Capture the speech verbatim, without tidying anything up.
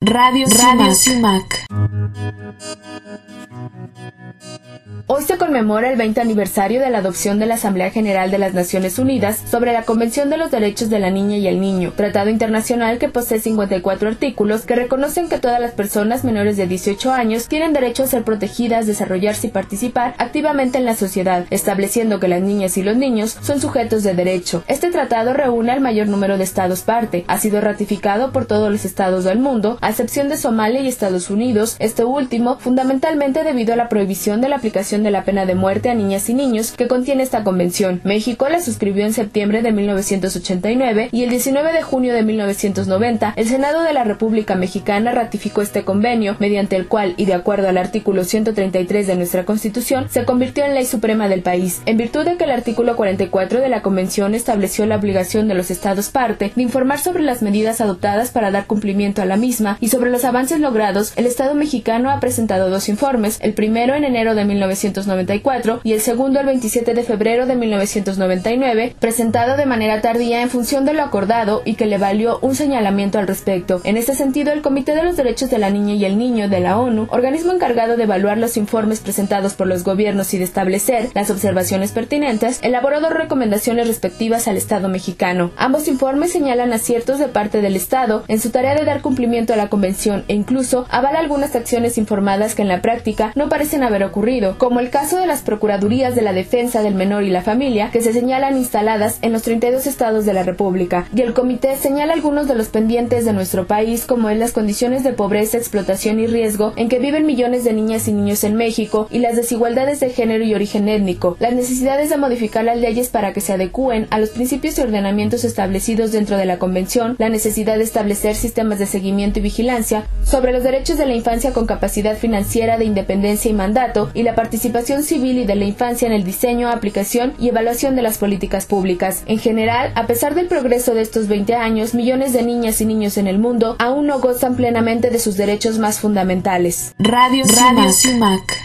Radio, Radio CIMAC. Hoy se conmemora el veinte aniversario de la adopción de la Asamblea General de las Naciones Unidas sobre la Convención de los Derechos de la Niña y el Niño, tratado internacional que posee cincuenta y cuatro artículos que reconocen que todas las personas menores de dieciocho años tienen derecho a ser protegidas, desarrollarse y participar activamente en la sociedad, estableciendo que las niñas y los niños son sujetos de derecho. Este tratado reúne al mayor número de estados parte, ha sido ratificado por todos los estados del mundo, a excepción de Somalia y Estados Unidos, este último fundamentalmente debido a la prohibición de la aplicación de la pena de muerte a niñas y niños que contiene esta convención. México la suscribió en septiembre de mil novecientos ochenta y nueve y el diecinueve de junio de mil novecientos noventa el Senado de la República Mexicana ratificó este convenio, mediante el cual, y de acuerdo al artículo ciento treinta y tres de nuestra Constitución, se convirtió en ley suprema del país, en virtud de que el artículo cuarenta y cuatro de la convención estableció la obligación de los estados parte de informar sobre las medidas adoptadas para dar cumplimiento a la misma y sobre los avances logrados. El Estado mexicano ha presentado dos informes, el primero en enero de mil novecientos noventa y cuatro y el segundo el veintisiete de febrero de mil novecientos noventa y nueve, presentado de manera tardía en función de lo acordado y que le valió un señalamiento al respecto. En este sentido, el Comité de los Derechos de la Niña y el Niño de la ONU, organismo encargado de evaluar los informes presentados por los gobiernos y de establecer las observaciones pertinentes, elaboró dos recomendaciones respectivas al Estado mexicano. Ambos informes señalan aciertos de parte del Estado en su tarea de dar cumplimiento a la Convención e incluso avala algunas acciones informadas que en la práctica no parecen haber ocurrido, como el caso de las Procuradurías de la Defensa del Menor y la Familia, que se señalan instaladas en los treinta y dos estados de la República, y el Comité señala algunos de los pendientes de nuestro país, como es las condiciones de pobreza, explotación y riesgo en que viven millones de niñas y niños en México, y las desigualdades de género y origen étnico, las necesidades de modificar las leyes para que se adecúen a los principios y ordenamientos establecidos dentro de la Convención, la necesidad de establecer sistemas de seguimiento y vigilancia sobre los derechos de la infancia con capacidad financiera de independencia y mandato, y la participación civil y de la infancia en el diseño, aplicación y evaluación de las políticas públicas. En general, a pesar del progreso de estos veinte años, millones de niñas y niños en el mundo aún no gozan plenamente de sus derechos más fundamentales. Radio, Radio CIMAC.